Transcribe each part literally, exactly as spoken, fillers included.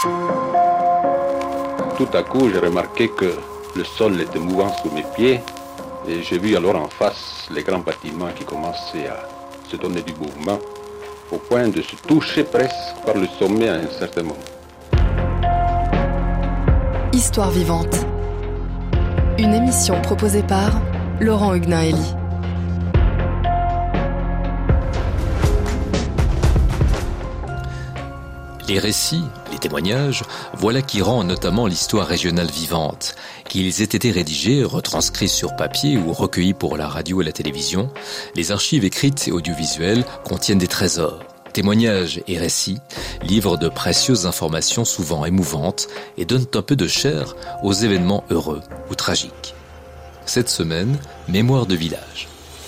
Tout à coup, j'ai remarqué que le sol était mouvant sous mes pieds et j'ai vu alors en face les grands bâtiments qui commençaient à se donner du mouvement au point de se toucher presque par le sommet à un certain moment. Histoire vivante. Une émission proposée par Laurent Huguenin-Hélie. Les récits, les témoignages, voilà qui rend notamment l'histoire régionale vivante. Qu'ils aient été rédigés, retranscrits sur papier ou recueillis pour la radio et la télévision, les archives écrites et audiovisuelles contiennent des trésors. Témoignages et récits livrent de précieuses informations souvent émouvantes et donnent un peu de chair aux événements heureux ou tragiques. Cette semaine, Mémoire de village.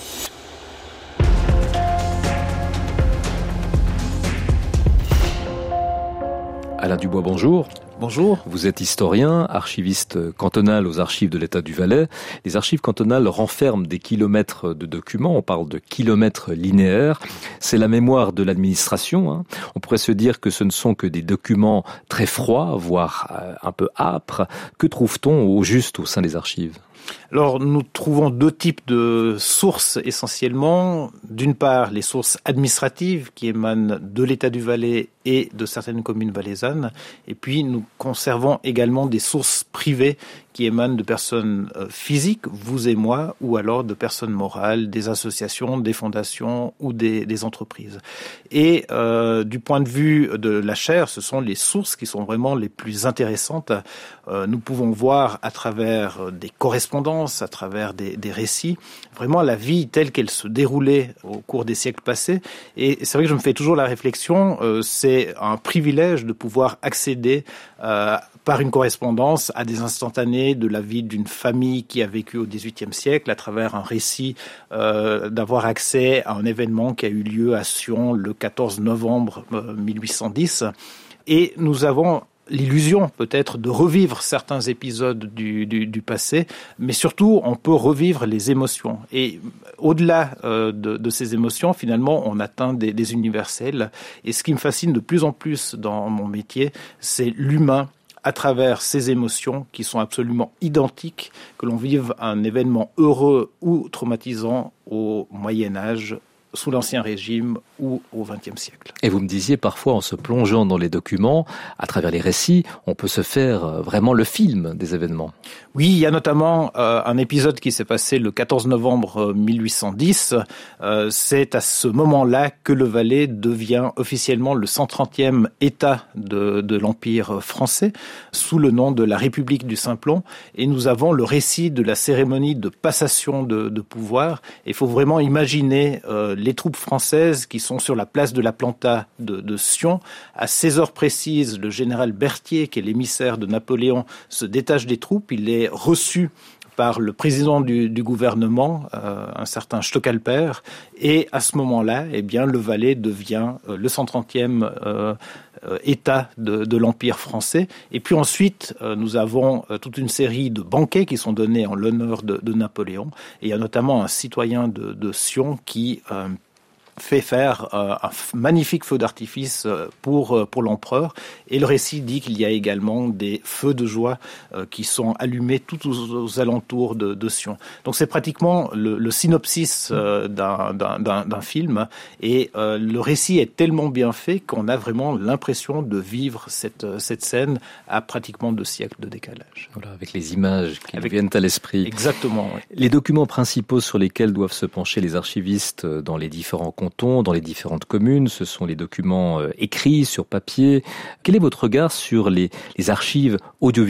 Alain Dubois, bonjour. Bonjour. Vous êtes historien, archiviste cantonal aux archives de l'État du Valais. Les archives cantonales renferment des kilomètres de documents, on parle de kilomètres linéaires. C'est la mémoire de l'administration. Hein. On pourrait se dire que ce ne sont que des documents très froids, voire un peu âpres. Que trouve-t-on au juste au sein des archives ? Alors, nous trouvons deux types de sources essentiellement. D'une part, les sources administratives qui émanent de l'État du Valais et de certaines communes valaisannes. Et puis, nous conservons également des sources privées qui émanent de personnes physiques, vous et moi, ou alors de personnes morales, des associations, des fondations ou des, des entreprises. Et euh, du point de vue de la chaire, ce sont les sources qui sont vraiment les plus intéressantes. Euh, nous pouvons voir à travers des correspondances, à travers des, des récits, vraiment la vie telle qu'elle se déroulait au cours des siècles passés. Et c'est vrai que je me fais toujours la réflexion, euh, c'est un privilège de pouvoir accéder euh, par une correspondance à des instantanés de la vie d'une famille qui a vécu au dix-huitième siècle, à travers un récit, euh, d'avoir accès à un événement qui a eu lieu à Sion le quatorze novembre mille huit cent dix. Et nous avons l'illusion peut-être de revivre certains épisodes du, du, du passé, mais surtout on peut revivre les émotions. Et au-delà euh, de, de ces émotions, finalement, on atteint des, des universels. Et ce qui me fascine de plus en plus dans mon métier, c'est l'humain à travers ces émotions qui sont absolument identiques, que l'on vive un événement heureux ou traumatisant au Moyen-Âge, sous l'Ancien Régime ou au vingtième siècle. Et vous me disiez, parfois, en se plongeant dans les documents, à travers les récits, on peut se faire vraiment le film des événements. Oui, il y a notamment euh, un épisode qui s'est passé le quatorze novembre mille huit cent dix. Euh, c'est à ce moment-là que le Valais devient officiellement le cent trentième État de, de l'Empire français, sous le nom de la République du Simplon. Et nous avons le récit de la cérémonie de passation de, de pouvoir. Il faut vraiment imaginer euh, les troupes françaises qui sont sur la place de la Planta de, de Sion. À seize heures précises, le général Berthier, qui est l'émissaire de Napoléon, se détache des troupes. Il est reçu par le président du, du gouvernement, euh, un certain Stockalper, et à ce moment-là, eh bien, le Valais devient euh, le cent trentième euh, euh, État de, de l'Empire français. Et puis ensuite, euh, nous avons euh, toute une série de banquets qui sont donnés en l'honneur de, de Napoléon. Et il y a notamment un citoyen de, de Sion qui euh, fait faire euh, un magnifique feu d'artifice pour pour l'empereur, et le récit dit qu'il y a également des feux de joie euh, qui sont allumés tout aux, aux alentours de, de Sion. Donc c'est pratiquement le, le synopsis euh, d'un, d'un, d'un, d'un film, et euh, le récit est tellement bien fait qu'on a vraiment l'impression de vivre cette cette scène à pratiquement deux siècles de décalage. Voilà, avec les images qui avec... viennent à l'esprit. Exactement. Oui. Les documents principaux sur lesquels doivent se pencher les archivistes dans les différents dans les différentes communes, ce sont les documents euh, écrits sur papier. Quel est votre regard sur les, les archives audiovisuelles ?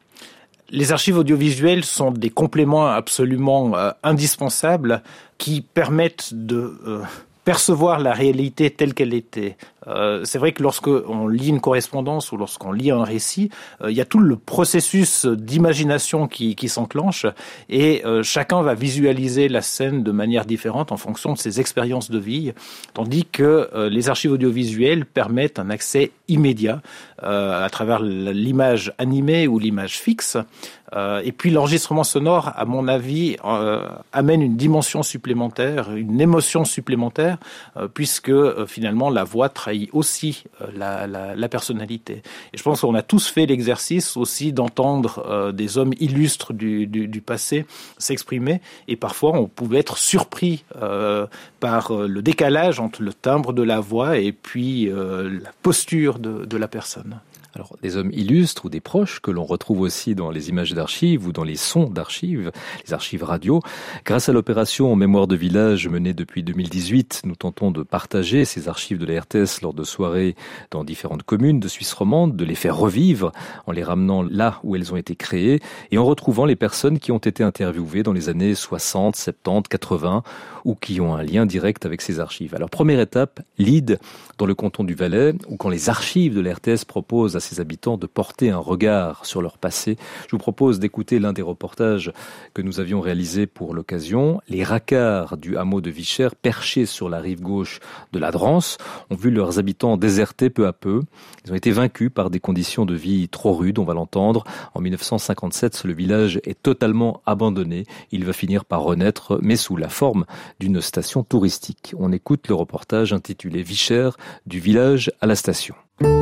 Les archives audiovisuelles sont des compléments absolument euh, indispensables qui permettent de euh, percevoir la réalité telle qu'elle était. Euh, c'est vrai que lorsque on lit une correspondance ou lorsqu'on lit un récit, euh, il y a tout le processus d'imagination qui, qui s'enclenche, et euh, chacun va visualiser la scène de manière différente en fonction de ses expériences de vie, tandis que euh, les archives audiovisuelles permettent un accès immédiat euh, à travers l'image animée ou l'image fixe. Euh, et puis l'enregistrement sonore, à mon avis, euh, amène une dimension supplémentaire, une émotion supplémentaire, euh, puisque euh, finalement la voix trahit trahit aussi euh, la, la, la personnalité. Et je pense qu'on a tous fait l'exercice aussi d'entendre euh, des hommes illustres du, du, du passé s'exprimer, et parfois on pouvait être surpris euh, par le décalage entre le timbre de la voix et puis euh, la posture de, de la personne. Alors, des hommes illustres ou des proches que l'on retrouve aussi dans les images d'archives ou dans les sons d'archives, les archives radio. Grâce à l'opération Mémoire de village menée depuis deux mille dix-huit, nous tentons de partager ces archives de la R T S lors de soirées dans différentes communes de Suisse romande, de les faire revivre en les ramenant là où elles ont été créées et en retrouvant les personnes qui ont été interviewées dans les années soixante, soixante-dix, quatre-vingts ou qui ont un lien direct avec ces archives. Alors, première étape, Lide, dans le canton du Valais, où quand les archives de la R T S proposent à ses habitants de porter un regard sur leur passé, je vous propose d'écouter l'un des reportages que nous avions réalisé pour l'occasion. Les racards du hameau de Vicher, perchés sur la rive gauche de la Drance, ont vu leurs habitants déserter peu à peu. Ils ont été vaincus par des conditions de vie trop rudes, on va l'entendre. En mille neuf cent cinquante-sept, le village est totalement abandonné. Il va finir par renaître, mais sous la forme d'une station touristique. On écoute le reportage intitulé Vicher, du village à la station.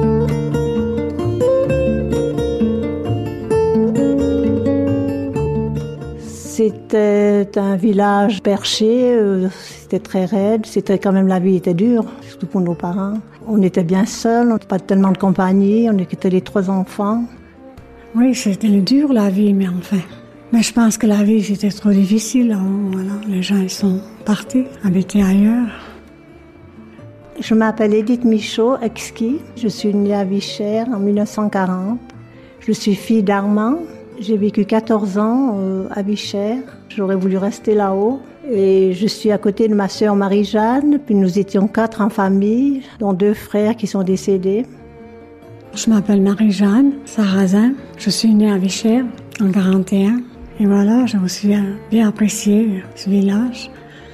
C'était un village perché, euh, c'était très raide, c'était quand même, la vie était dure, surtout pour nos parents. On était bien seuls, on n'avait pas tellement de compagnie, on était les trois enfants. Oui, c'était dur la vie, mais enfin. Mais je pense que la vie c'était trop difficile. Voilà, les gens ils sont partis, habiter ailleurs. Je m'appelle Edith Michaud, exquis. Je suis née à Vicher en mille neuf cent quarante. Je suis fille d'Armand. J'ai vécu quatorze ans euh, à Vicher. J'aurais voulu rester là-haut. Et je suis à côté de ma sœur Marie-Jeanne. Puis nous étions quatre en famille, dont deux frères qui sont décédés. Je m'appelle Marie-Jeanne Sarrazin. Je suis née à Vicher en quarante et un. Et voilà, j'ai aussi bien apprécié ce village.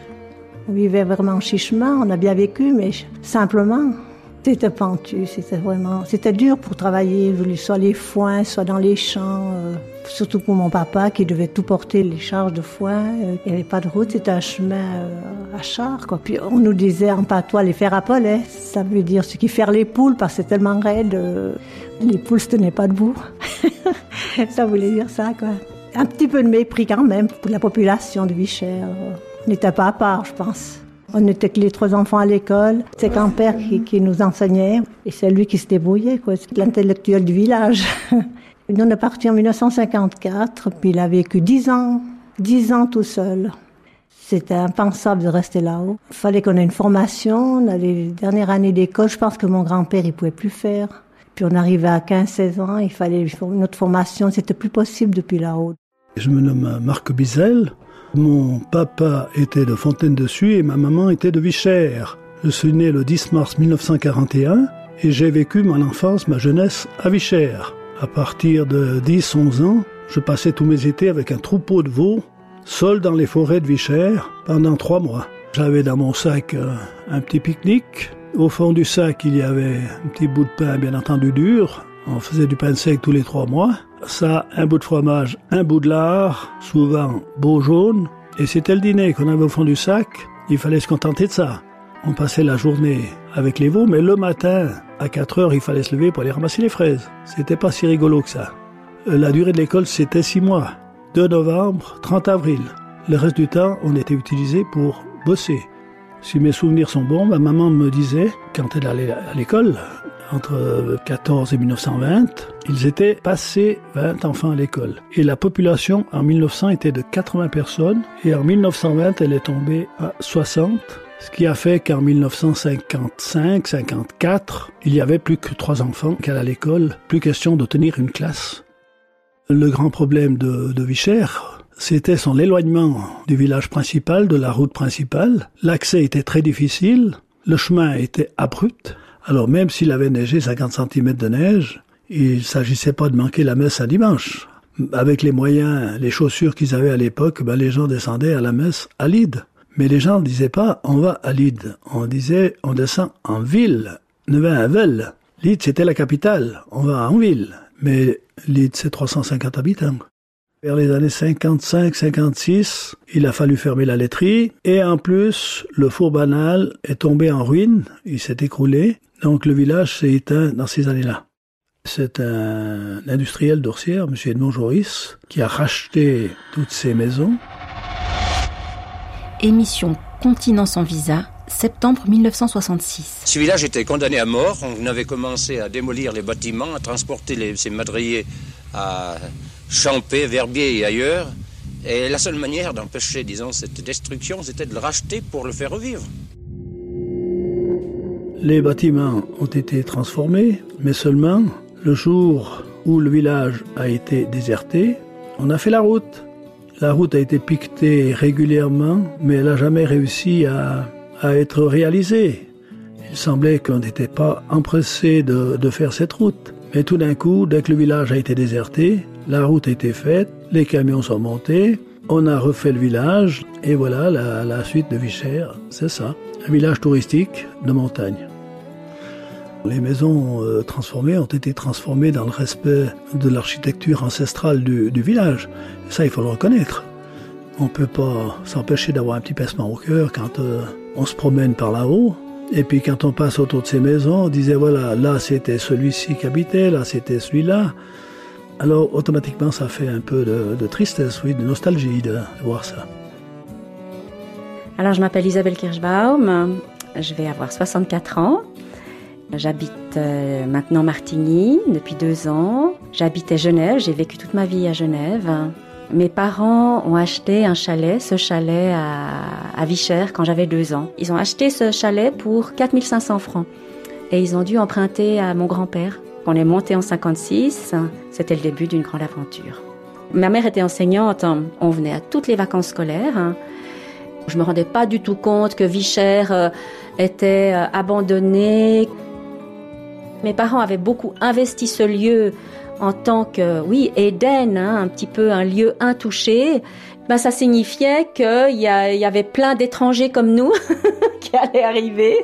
On vivait vraiment chichement, on a bien vécu, mais simplement. C'était pentu, c'était vraiment... C'était dur pour travailler, soit les foins, soit dans les champs. Euh, surtout pour mon papa qui devait tout porter, les charges de foin. Euh, il n'y avait pas de route, c'était un chemin euh, à char, quoi. Puis on nous disait en patois les fers à pollet. Ça veut dire ce qui faire les poules, parce que c'est tellement raide. Euh, les poules se tenaient pas debout. Ça voulait dire ça, quoi. Un petit peu de mépris quand même pour la population de Vicher. On n'était pas à part, je pense. On n'était que les trois enfants à l'école. C'est grand-père qui, qui nous enseignait et c'est lui qui se débrouillait, quoi. C'est l'intellectuel du village. Nous, on est partis en mille neuf cent cinquante-quatre, puis il a vécu dix ans, dix ans tout seul. C'était impensable de rester là-haut. Il fallait qu'on ait une formation. Dans les dernières années d'école, je pense que mon grand-père, il pouvait plus faire. Puis on arrivait à quinze seize ans, il fallait une autre formation. C'était plus possible depuis là-haut. Je me nomme Marc Bizel. Mon papa était de Fontaine-Dessus et ma maman était de Vicher. Je suis né le dix mars mille neuf cent quarante et un et j'ai vécu mon enfance, ma jeunesse à Vicher. À partir de dix onze ans, je passais tous mes étés avec un troupeau de veaux, seul dans les forêts de Vicher, pendant trois mois. J'avais dans mon sac euh, un petit pique-nique. Au fond du sac, il y avait un petit bout de pain, bien entendu dur. On faisait du pain sec tous les trois mois. Ça, un bout de fromage, un bout de lard, souvent beau jaune. Et c'était le dîner qu'on avait au fond du sac. Il fallait se contenter de ça. On passait la journée avec les veaux, mais le matin, à quatre heures, il fallait se lever pour aller ramasser les fraises. C'était pas si rigolo que ça. La durée de l'école, c'était six mois. deux novembre, trente avril. Le reste du temps, on était utilisé pour bosser. Si mes souvenirs sont bons, ma maman me disait, quand elle allait à l'école, entre quatorze et mille neuf cent vingt, ils étaient passés vingt enfants à l'école. Et la population, en mille neuf cents, était de quatre-vingts personnes. Et en mille neuf cent vingt, elle est tombée à soixante. Ce qui a fait qu'en mille neuf cent cinquante-cinq cinquante-quatre, il y avait plus que trois enfants qui allaient à l'école. Plus question de tenir une classe. Le grand problème de, de Vicher, c'était son éloignement du village principal, de la route principale. L'accès était très difficile. Le chemin était abrupt. Alors même s'il avait neigé cinquante centimètres de neige, il ne s'agissait pas de manquer la messe un dimanche. Avec les moyens, les chaussures qu'ils avaient à l'époque, ben les gens descendaient à la messe à Lide. Mais les gens ne disaient pas « on va à Lide ». On disait « on descend en ville ». Nevin-Avel. Lide, c'était la capitale. On va en ville. Mais Lide, c'est trois cent cinquante habitants. Vers les années cinquante-cinq cinquante-six, il a fallu fermer la laiterie et en plus, le four banal est tombé en ruine, il s'est écroulé, donc le village s'est éteint dans ces années-là. C'est un industriel d'Orsières, M. Edmond Joris, qui a racheté toutes ces maisons. Émission Continent sans visa, septembre mille neuf cent soixante-six. Ce village était condamné à mort. On avait commencé à démolir les bâtiments, à transporter les, ces madriers à Champé, Verbier et ailleurs. Et la seule manière d'empêcher, disons, cette destruction, c'était de le racheter pour le faire revivre. Les bâtiments ont été transformés, mais seulement le jour où le village a été déserté, on a fait la route. La route a été piquetée régulièrement, mais elle n'a jamais réussi à, à être réalisée. Il semblait qu'on n'était pas empressé de, de faire cette route. Mais tout d'un coup, dès que le village a été déserté, la route a été faite, les camions sont montés, on a refait le village, et voilà la, la suite de Vichères, c'est ça. Un village touristique de montagne. Les maisons euh, transformées ont été transformées dans le respect de l'architecture ancestrale du, du village. Et ça, il faut le reconnaître. On ne peut pas s'empêcher d'avoir un petit pincement au cœur quand euh, on se promène par là-haut. Et puis quand on passe autour de ces maisons, on disait voilà, là c'était celui-ci qui habitait, là c'était celui-là. Alors automatiquement, ça fait un peu de, de tristesse, oui, de nostalgie de, de voir ça. Alors je m'appelle Isabelle Kirschbaum, je vais avoir soixante-quatre ans. J'habite euh, maintenant Martigny depuis deux ans. J'habite à Genève, j'ai vécu toute ma vie à Genève. Mes parents ont acheté un chalet, ce chalet à, à Vichères quand j'avais deux ans. Ils ont acheté ce chalet pour quatre mille cinq cents francs. Et ils ont dû emprunter à mon grand-père. On est monté en cinquante-six, c'était le début d'une grande aventure. Ma mère était enseignante, on venait à toutes les vacances scolaires. Je ne me rendais pas du tout compte que Vichères était abandonnée. Mes parents avaient beaucoup investi ce lieu en tant que, oui, Éden, hein, un petit peu un lieu intouché. Ben, ça signifiait qu'il y, a, il y avait plein d'étrangers comme nous qui allaient arriver.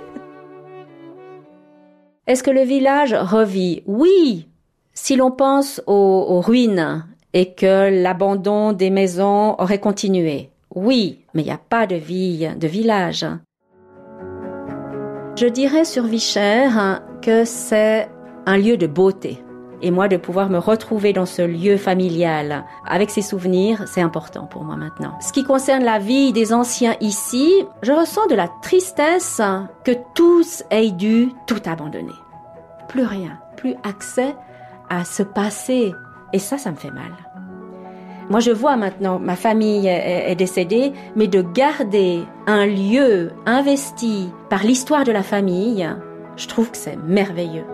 Est-ce que le village revit? Oui, si l'on pense aux, aux ruines et que l'abandon des maisons aurait continué. Oui, mais il n'y a pas de vie de village. Je dirais sur Vichères que c'est un lieu de beauté. Et moi, de pouvoir me retrouver dans ce lieu familial avec ses souvenirs, c'est important pour moi maintenant. Ce qui concerne la vie des anciens ici, je ressens de la tristesse que tous aient dû tout abandonner. Plus rien, plus accès à ce passé. Et ça, ça me fait mal. Moi, je vois maintenant, ma famille est, est décédée, mais de garder un lieu investi par l'histoire de la famille, je trouve que c'est merveilleux.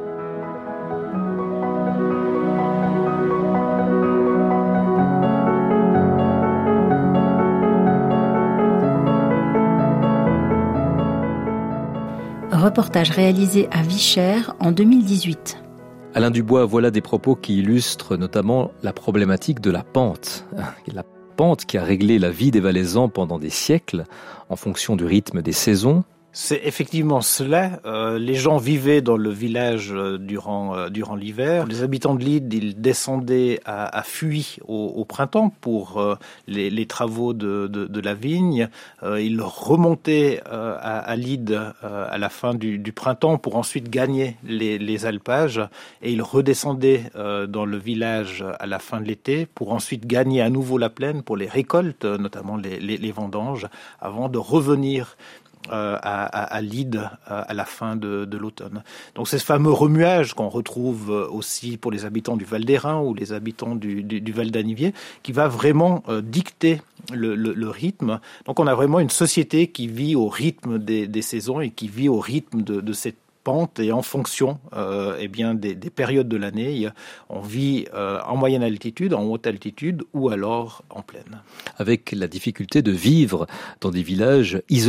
Reportage réalisé à Vichères en deux mille dix-huit. Alain Dubois, voilà des propos qui illustrent notamment la problématique de la pente. La pente qui a réglé la vie des Valaisans pendant des siècles en fonction du rythme des saisons. C'est effectivement cela. Euh, les gens vivaient dans le village euh, durant euh, durant l'hiver. Les habitants de l'Ide, ils descendaient à, à Fuy au, au printemps pour euh, les, les travaux de, de, de la vigne. Euh, ils remontaient euh, à, à l'Ide euh, à la fin du, du printemps pour ensuite gagner les, les alpages. Et ils redescendaient euh, dans le village à la fin de l'été pour ensuite gagner à nouveau la plaine pour les récoltes, notamment les, les, les vendanges, avant de revenir Euh, à, à, à l'Ide euh, à la fin de, de l'automne. Donc c'est ce fameux remuage qu'on retrouve aussi pour les habitants du Val d'Airain ou les habitants du, du, du Val d'Anniviers qui va vraiment euh, dicter le, le, le rythme. Donc on a vraiment une société qui vit au rythme des, des saisons et qui vit au rythme de, de cette pente et en fonction euh, eh bien des, des périodes de l'année. On vit euh, en moyenne altitude, en haute altitude ou alors en plaine. Avec la difficulté de vivre dans des villages isolés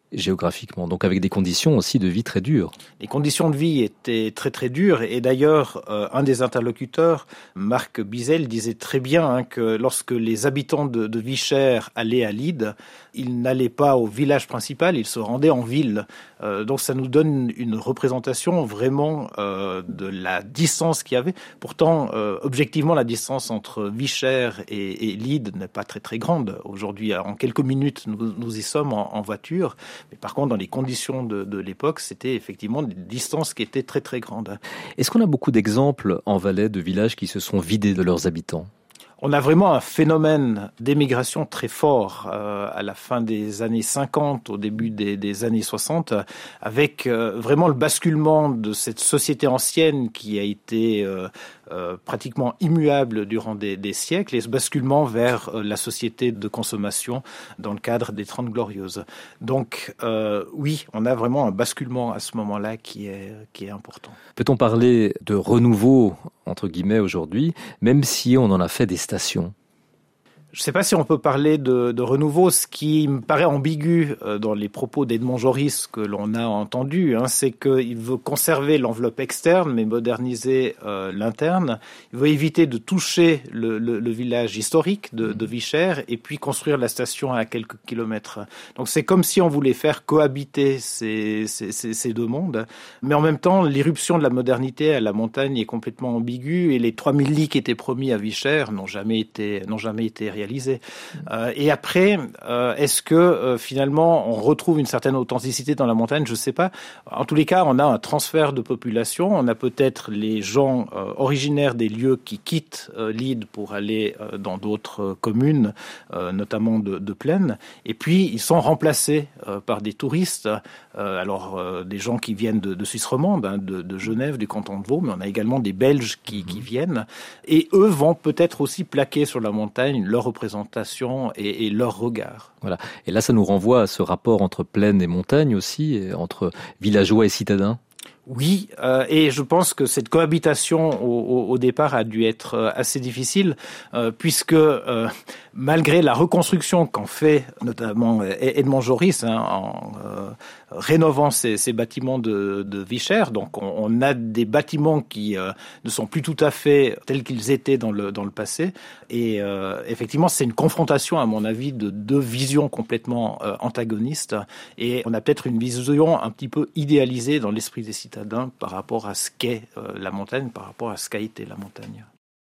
géographiquement, donc avec des conditions aussi de vie très dures. Les conditions de vie étaient très très dures et d'ailleurs euh, un des interlocuteurs, Marc Bizel, disait très bien hein, que lorsque les habitants de, de Vichères allaient à Lyde, ils n'allaient pas au village principal, ils se rendaient en ville. Euh, donc ça nous donne une représentation vraiment euh, de la distance qu'il y avait. Pourtant, euh, objectivement, la distance entre Vichères et, et Lyde n'est pas très très grande. Aujourd'hui, en quelques minutes, nous, nous y sommes en, en voiture. Mais par contre, dans les conditions de, de l'époque, c'était effectivement des distances qui étaient très très grandes. Est-ce qu'on a beaucoup d'exemples en Valais de villages qui se sont vidés de leurs habitants ? On a vraiment un phénomène d'émigration très fort euh, à la fin des années cinquante, au début des, des années soixante, avec euh, vraiment le basculement de cette société ancienne qui a été euh, euh, pratiquement immuable durant des, des siècles, et ce basculement vers euh, la société de consommation dans le cadre des Trente Glorieuses. Donc euh, oui, on a vraiment un basculement à ce moment-là qui est, qui est important. Peut-on parler de renouveau entre guillemets aujourd'hui, même si on en a fait des stations? Je ne sais pas si on peut parler de, de renouveau. Ce qui me paraît ambigu euh, dans les propos d'Edmond Joris que l'on a entendu, hein, c'est qu'il veut conserver l'enveloppe externe mais moderniser euh, l'interne. Il veut éviter de toucher le, le, le village historique de, de Vichères et puis construire la station à quelques kilomètres. Donc c'est comme si on voulait faire cohabiter ces, ces, ces, ces deux mondes. Mais en même temps, l'irruption de la modernité à la montagne est complètement ambiguë et les trois mille lits qui étaient promis à Vichères n'ont jamais été, n'ont jamais été réalisés. Réalisé. Euh, et après, euh, est-ce que euh, finalement on retrouve une certaine authenticité dans la montagne? Je ne sais pas. En tous les cas, on a un transfert de population. On a peut-être les gens euh, originaires des lieux qui quittent euh, Lyde pour aller euh, dans d'autres euh, communes, euh, notamment de, de plaine. Et puis, ils sont remplacés euh, par des touristes. Euh, alors, euh, des gens qui viennent de, de Suisse romande, hein, de, de Genève, du canton de Vaud, mais on a également des Belges qui, qui viennent. Et eux vont peut-être aussi plaquer sur la montagne leur représentation et, et leur regard. Voilà. Et là, ça nous renvoie à ce rapport entre plaine et montagne aussi, et entre villageois et citadins. Oui, euh, et je pense que cette cohabitation au, au, au départ a dû être assez difficile, euh, puisque euh, malgré la reconstruction qu'en fait notamment Edmond Joris hein, en euh, rénovant ces, ces bâtiments de, de Vichères, donc on, on a des bâtiments qui euh, ne sont plus tout à fait tels qu'ils étaient dans le dans le passé, et euh, effectivement c'est une confrontation à mon avis de deux visions complètement euh, antagonistes, et on a peut-être une vision un petit peu idéalisée dans l'esprit des citadins par rapport à ce qu'est euh, la montagne, par rapport à ce qu'a été la montagne.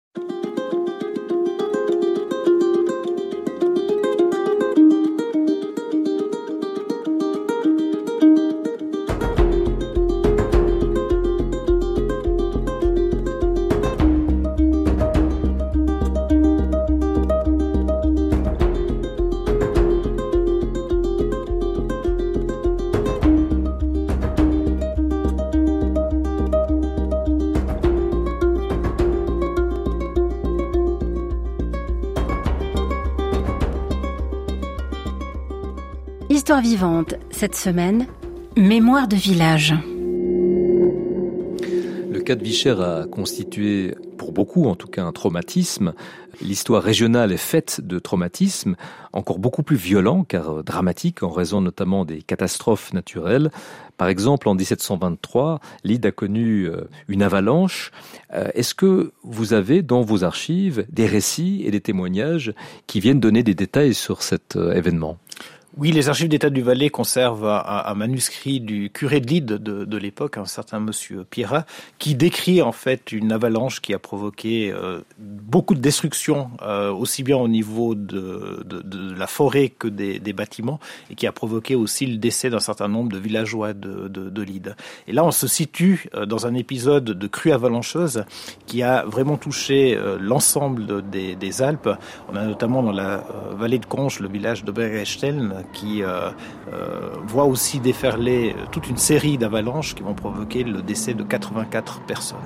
Histoire vivante, cette semaine, mémoire de village. Le cas de Vichères a constitué, pour beaucoup en tout cas, un traumatisme. L'histoire régionale est faite de traumatismes, encore beaucoup plus violents, car dramatiques, en raison notamment des catastrophes naturelles. Par exemple, en dix-sept cent vingt-trois, Lyde a connu une avalanche. Est-ce que vous avez dans vos archives des récits et des témoignages qui viennent donner des détails sur cet événement ? Oui, les archives d'État du Valais conservent un, un manuscrit du curé de Lyde de, de l'époque, un certain monsieur Pierrat, qui décrit en fait une avalanche qui a provoqué euh, beaucoup de destruction, euh, aussi bien au niveau de, de, de la forêt que des, des bâtiments, et qui a provoqué aussi le décès d'un certain nombre de villageois de, de, de Lyde. Et là, on se situe euh, dans un épisode de crue avalancheuse qui a vraiment touché euh, l'ensemble de, des, des Alpes. On a notamment dans la euh, vallée de Conches le village de Bergesteln, qui euh, euh, voit aussi déferler toute une série d'avalanches qui vont provoquer le décès de quatre-vingt-quatre personnes.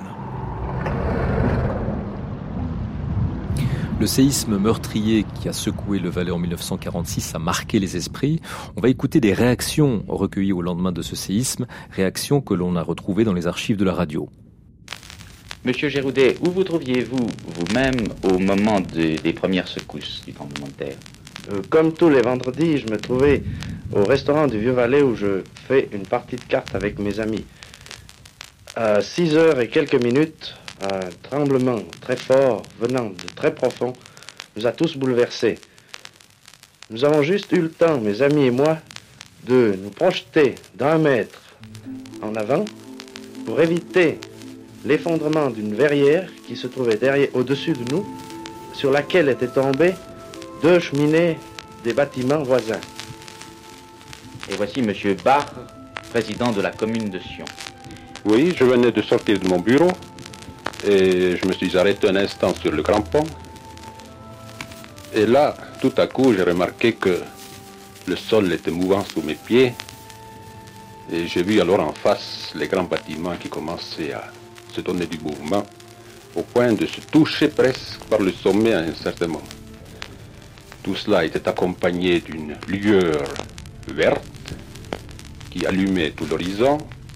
Le séisme meurtrier qui a secoué le Valais en mille neuf cent quarante-six a marqué les esprits. On va écouter des réactions recueillies au lendemain de ce séisme, réactions que l'on a retrouvées dans les archives de la radio. Monsieur Géroudet, où vous trouviez-vous vous-même au moment de, des premières secousses du tremblement de terre ? Euh, comme tous les vendredis, je me trouvais au restaurant du Vieux-Valais où je fais une partie de cartes avec mes amis. À six heures et quelques minutes, un tremblement très fort venant de très profond nous a tous bouleversés. Nous avons juste eu le temps, mes amis et moi, de nous projeter d'un mètre en avant pour éviter l'effondrement d'une verrière qui se trouvait derrière, au-dessus de nous, sur laquelle étaient tombées deux cheminées des bâtiments voisins. Et voici M. Bach, président de la commune de Sion. Oui, je venais de sortir de mon bureau et je me suis arrêté un instant sur le grand pont. Et là, tout à coup, j'ai remarqué que le sol était mouvant sous mes pieds. Et j'ai vu alors en face les grands bâtiments qui commençaient à se donner du mouvement, au point de se toucher presque par le sommet à un certain moment. Tout cela était accompagné d'une lueur verte qui allumait tout l'horizon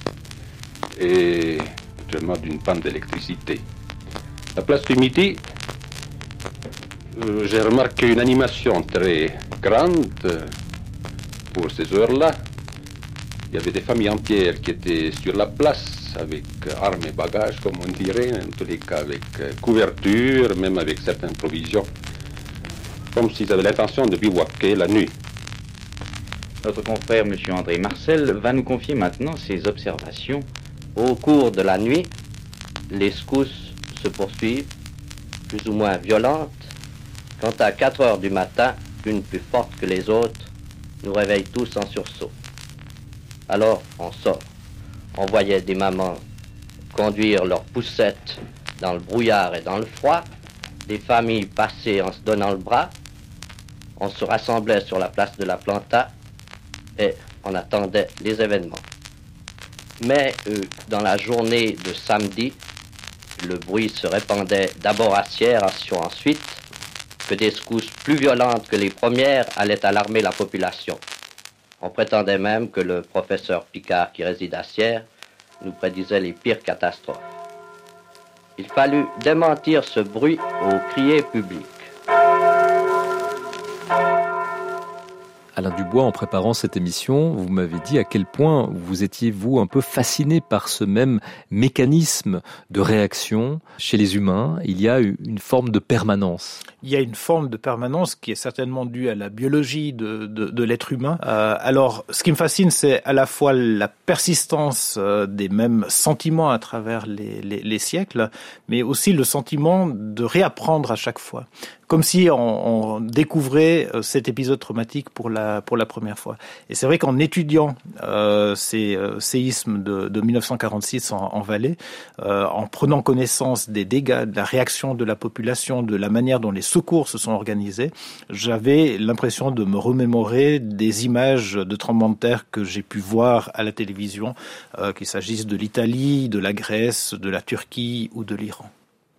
et actuellement d'une panne d'électricité. À la place du Midi, euh, j'ai remarqué une animation très grande pour ces heures-là. Il y avait des familles entières qui étaient sur la place avec armes et bagages, comme on dirait, en tous les cas avec couverture, même avec certaines provisions, comme s'ils avaient l'intention de bivouaquer la nuit. Notre confrère, M. André Marcel, va nous confier maintenant ses observations. Au cours de la nuit, les secousses se poursuivent, plus ou moins violentes. Quand à quatre heures du matin, une plus forte que les autres, nous réveille tous en sursaut. Alors, on sort. On voyait des mamans conduire leurs poussettes dans le brouillard et dans le froid, des familles passer en se donnant le bras. On se rassemblait sur la place de la Planta et on attendait les événements. Mais euh, dans la journée de samedi, le bruit se répandait d'abord à Sierre, à Sion ensuite, que des secousses plus violentes que les premières allaient alarmer la population. On prétendait même que le professeur Picard, qui réside à Sierre, nous prédisait les pires catastrophes. Il fallut démentir ce bruit au crier public. Alain Dubois, en préparant cette émission, vous m'avez dit à quel point vous étiez, vous, un peu fasciné par ce même mécanisme de réaction chez les humains. Il y a une forme de permanence. Il y a une forme de permanence qui est certainement due à la biologie de, de, de l'être humain. Euh, alors, ce qui me fascine, c'est à la fois la persistance euh, des mêmes sentiments à travers les, les, les siècles, mais aussi le sentiment de réapprendre à chaque fois. Comme si on, on découvrait euh, cet épisode traumatique pour la, pour la première fois. Et c'est vrai qu'en étudiant euh, ces euh, séismes de, de mille neuf cent quarante-six en, en Valais, euh, en prenant connaissance des dégâts, de la réaction de la population, de la manière dont les secours se sont organisés, j'avais l'impression de me remémorer des images de tremblements de terre que j'ai pu voir à la télévision, euh, qu'il s'agisse de l'Italie, de la Grèce, de la Turquie ou de l'Iran.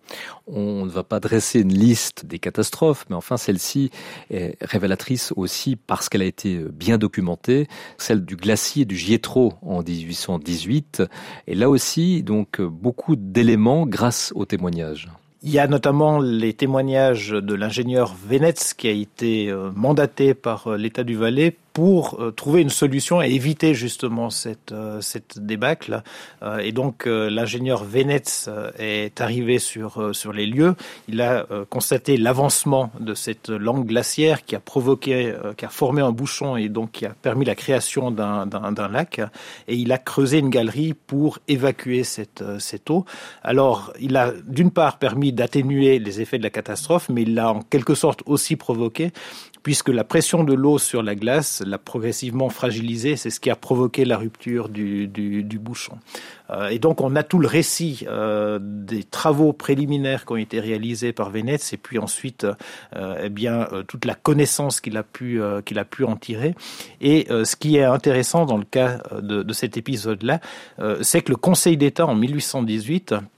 On ne va pas dresser une liste des catastrophes, mais enfin celle-ci est révélatrice aussi parce qu'elle a été bien documentée, celle du glacier du Gietro en dix-huit cent dix-huit. Et là aussi, donc, beaucoup d'éléments grâce aux témoignages. Il y a notamment les témoignages de l'ingénieur Venetz qui a été mandaté par l'État du Valais pour euh, trouver une solution et éviter justement cette, euh, cette débâcle. Euh, et donc euh, l'ingénieur Venetz euh, est arrivé sur, euh, sur les lieux. Il a euh, constaté l'avancement de cette langue glaciaire qui a provoqué, euh, qui a formé un bouchon et donc qui a permis la création d'un, d'un, d'un lac. Et il a creusé une galerie pour évacuer cette, euh, cette eau. Alors il a d'une part permis d'atténuer les effets de la catastrophe, mais il l'a en quelque sorte aussi provoqué, puisque la pression de l'eau sur la glace l'a progressivement fragilisée. C'est ce qui a provoqué la rupture du, du, du bouchon. Euh, et donc, on a tout le récit euh, des travaux préliminaires qui ont été réalisés par Venetz, et puis ensuite, euh, eh bien, euh, toute la connaissance qu'il a pu, euh, qu'il a pu en tirer. Et euh, ce qui est intéressant dans le cas de, de cet épisode-là, euh, c'est que le Conseil d'État, en mille huit cent dix-huit,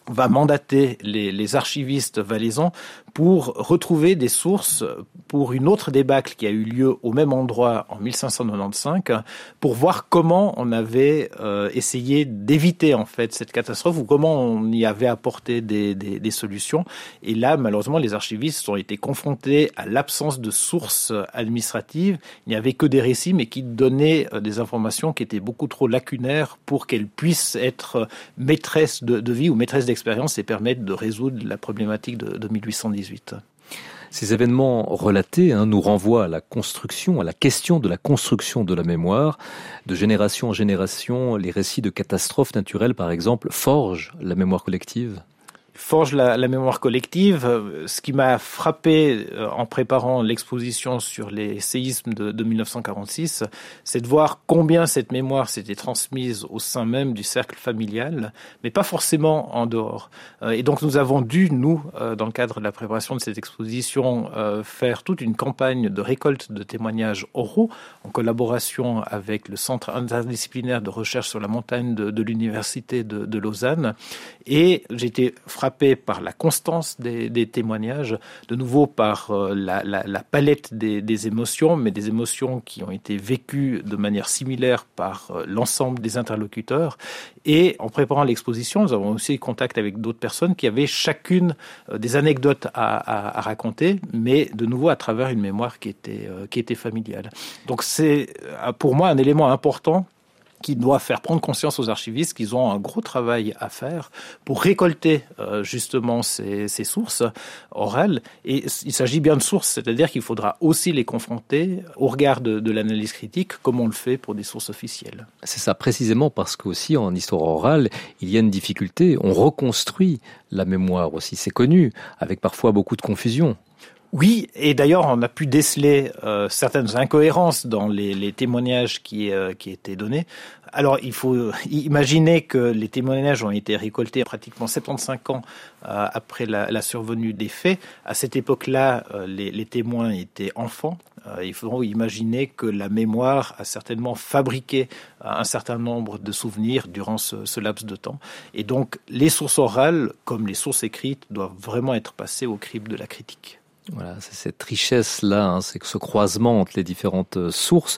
va mandater les, les archivistes valaisans pour retrouver des sources pour une autre débâcle qui a eu lieu au même endroit en mille cinq cent quatre-vingt-quinze, pour voir comment on avait euh, essayé d'éviter en fait cette catastrophe ou comment on y avait apporté des, des, des solutions. Et là, malheureusement, les archivistes ont été confrontés à l'absence de sources administratives. Il n'y avait que des récits, mais qui donnaient euh, des informations qui étaient beaucoup trop lacunaires pour qu'elles puissent être maîtresses de, de vie ou maîtresses d'expérience et permettre de résoudre la problématique de, de mille huit cent dix-huit. Ces événements relatés hein, nous renvoient à la construction, à la question de la construction de la mémoire. De génération en génération, les récits de catastrophes naturelles, par exemple, forgent la mémoire collective. Forge la, la mémoire collective. Ce qui m'a frappé en préparant l'exposition sur les séismes de, de mille neuf cent quarante-six, c'est de voir combien cette mémoire s'était transmise au sein même du cercle familial, mais pas forcément en dehors. Et donc nous avons dû, nous, dans le cadre de la préparation de cette exposition, faire toute une campagne de récolte de témoignages oraux en collaboration avec le Centre interdisciplinaire de recherche sur la montagne de, de l'Université de, de Lausanne. Et j'ai été frappé par la constance des, des témoignages, de nouveau par euh, la, la, la palette des, des émotions, mais des émotions qui ont été vécues de manière similaire par euh, l'ensemble des interlocuteurs. Et en préparant l'exposition, nous avons aussi contact avec d'autres personnes qui avaient chacune euh, des anecdotes à, à, à raconter, mais de nouveau à travers une mémoire qui était, euh, qui était familiale. Donc c'est pour moi un élément important qui doit faire prendre conscience aux archivistes qu'ils ont un gros travail à faire pour récolter euh, justement ces, ces sources orales. Et il s'agit bien de sources, c'est-à-dire qu'il faudra aussi les confronter au regard de, de l'analyse critique, comme on le fait pour des sources officielles. C'est ça, précisément parce qu'aussi en histoire orale, il y a une difficulté. On reconstruit la mémoire aussi, c'est connu, avec parfois beaucoup de confusion. Oui, et d'ailleurs, on a pu déceler euh, certaines incohérences dans les, les témoignages qui, euh, qui étaient donnés. Alors, il faut imaginer que les témoignages ont été récoltés pratiquement soixante-quinze ans euh, après la, la survenue des faits. À cette époque-là, euh, les, les témoins étaient enfants. Euh, il faut imaginer que la mémoire a certainement fabriqué euh, un certain nombre de souvenirs durant ce, ce laps de temps. Et donc, les sources orales, comme les sources écrites, doivent vraiment être passées au crible de la critique. Voilà, c'est cette richesse-là, hein, c'est ce croisement entre les différentes sources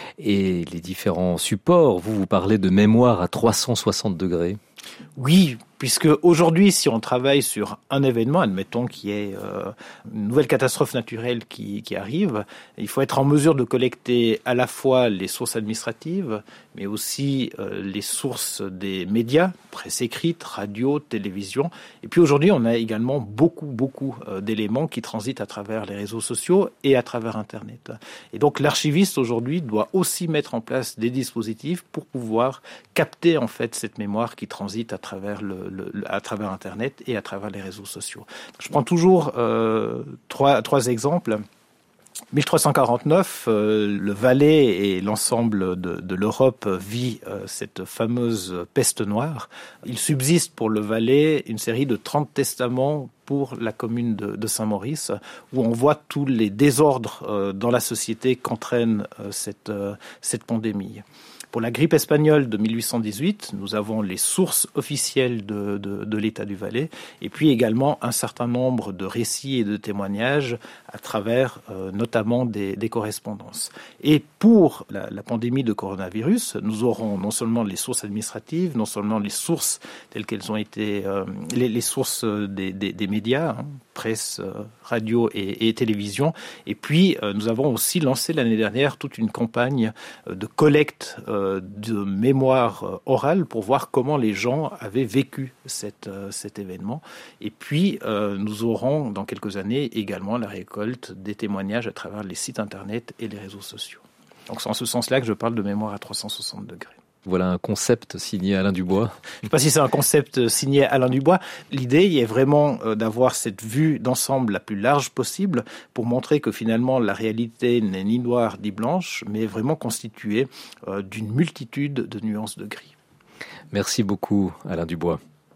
et les différents supports. Vous, vous parlez de mémoire à trois cent soixante degrés. Oui, puisque aujourd'hui, si on travaille sur un événement, admettons qu'il y ait euh, une nouvelle catastrophe naturelle qui, qui arrive, il faut être en mesure de collecter à la fois les sources administratives, mais aussi euh, les sources des médias, presse écrite, radio, télévision. Et puis aujourd'hui, on a également beaucoup, beaucoup euh, d'éléments qui transitent à travers les réseaux sociaux et à travers Internet. Et donc l'archiviste aujourd'hui doit aussi mettre en place des dispositifs pour pouvoir capter en fait cette mémoire qui transite à travers le, le à travers Internet et à travers les réseaux sociaux. Je prends toujours euh, trois trois exemples. mille trois cent quarante-neuf, euh, le Valais et l'ensemble de, de l'Europe vit euh, cette fameuse peste noire. Il subsiste pour le Valais une série de trente testaments pour la commune de, de Saint-Maurice, où on voit tous les désordres euh, dans la société qu'entraîne euh, cette, euh, cette pandémie. Pour la grippe espagnole de mille huit cent dix-huit, nous avons les sources officielles de, de, de l'État du Valais, et puis également un certain nombre de récits et de témoignages à travers euh, notamment des, des correspondances. Et pour la, la pandémie de coronavirus, nous aurons non seulement les sources administratives, non seulement les sources telles qu'elles ont été, euh, les, les sources des, des, des médias, hein, presse, euh, radio et, et télévision, et puis euh, nous avons aussi lancé l'année dernière toute une campagne euh, de collecte euh, de mémoire orale pour voir comment les gens avaient vécu cette, euh, cet événement. Et puis, euh, nous aurons dans quelques années également la récolte des témoignages à travers les sites internet et les réseaux sociaux. Donc c'est en ce sens-là que je parle de mémoire à trois cent soixante degrés. Voilà un concept signé Alain Dubois. Je ne sais pas si c'est un concept signé Alain Dubois. L'idée est vraiment d'avoir cette vue d'ensemble la plus large possible pour montrer que finalement la réalité n'est ni noire ni blanche, mais vraiment constituée d'une multitude de nuances de gris. Merci beaucoup Alain Dubois.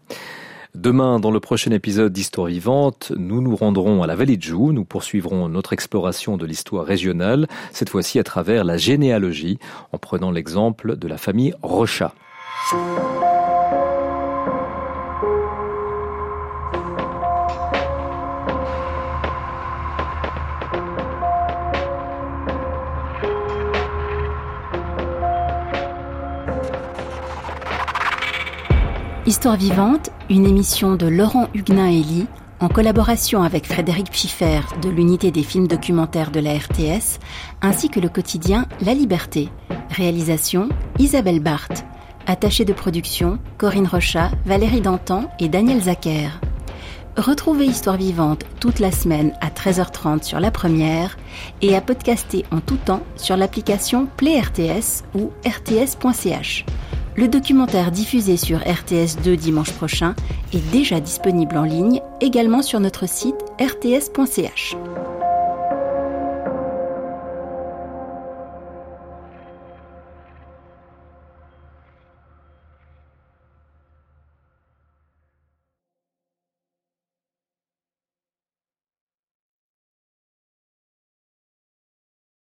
Demain, dans le prochain épisode d'Histoire vivante, nous nous rendrons à la Vallée de Joux. Nous poursuivrons notre exploration de l'histoire régionale, cette fois-ci à travers la généalogie, en prenant l'exemple de la famille Rochat. Histoire vivante, une émission de Laurent Huguenin-Elie, en collaboration avec Frédéric Pfiffer de l'unité des films documentaires de la R T S, ainsi que le quotidien La Liberté. Réalisation Isabelle Barthes. Attachée de production Corinne Rochat, Valérie Dantan et Daniel Zacher. Retrouvez Histoire vivante toute la semaine à treize heures trente sur La Première et à podcaster en tout temps sur l'application Play R T S ou r t s point c h. Le documentaire diffusé sur R T S deux dimanche prochain est déjà disponible en ligne, également sur notre site r t s point c h.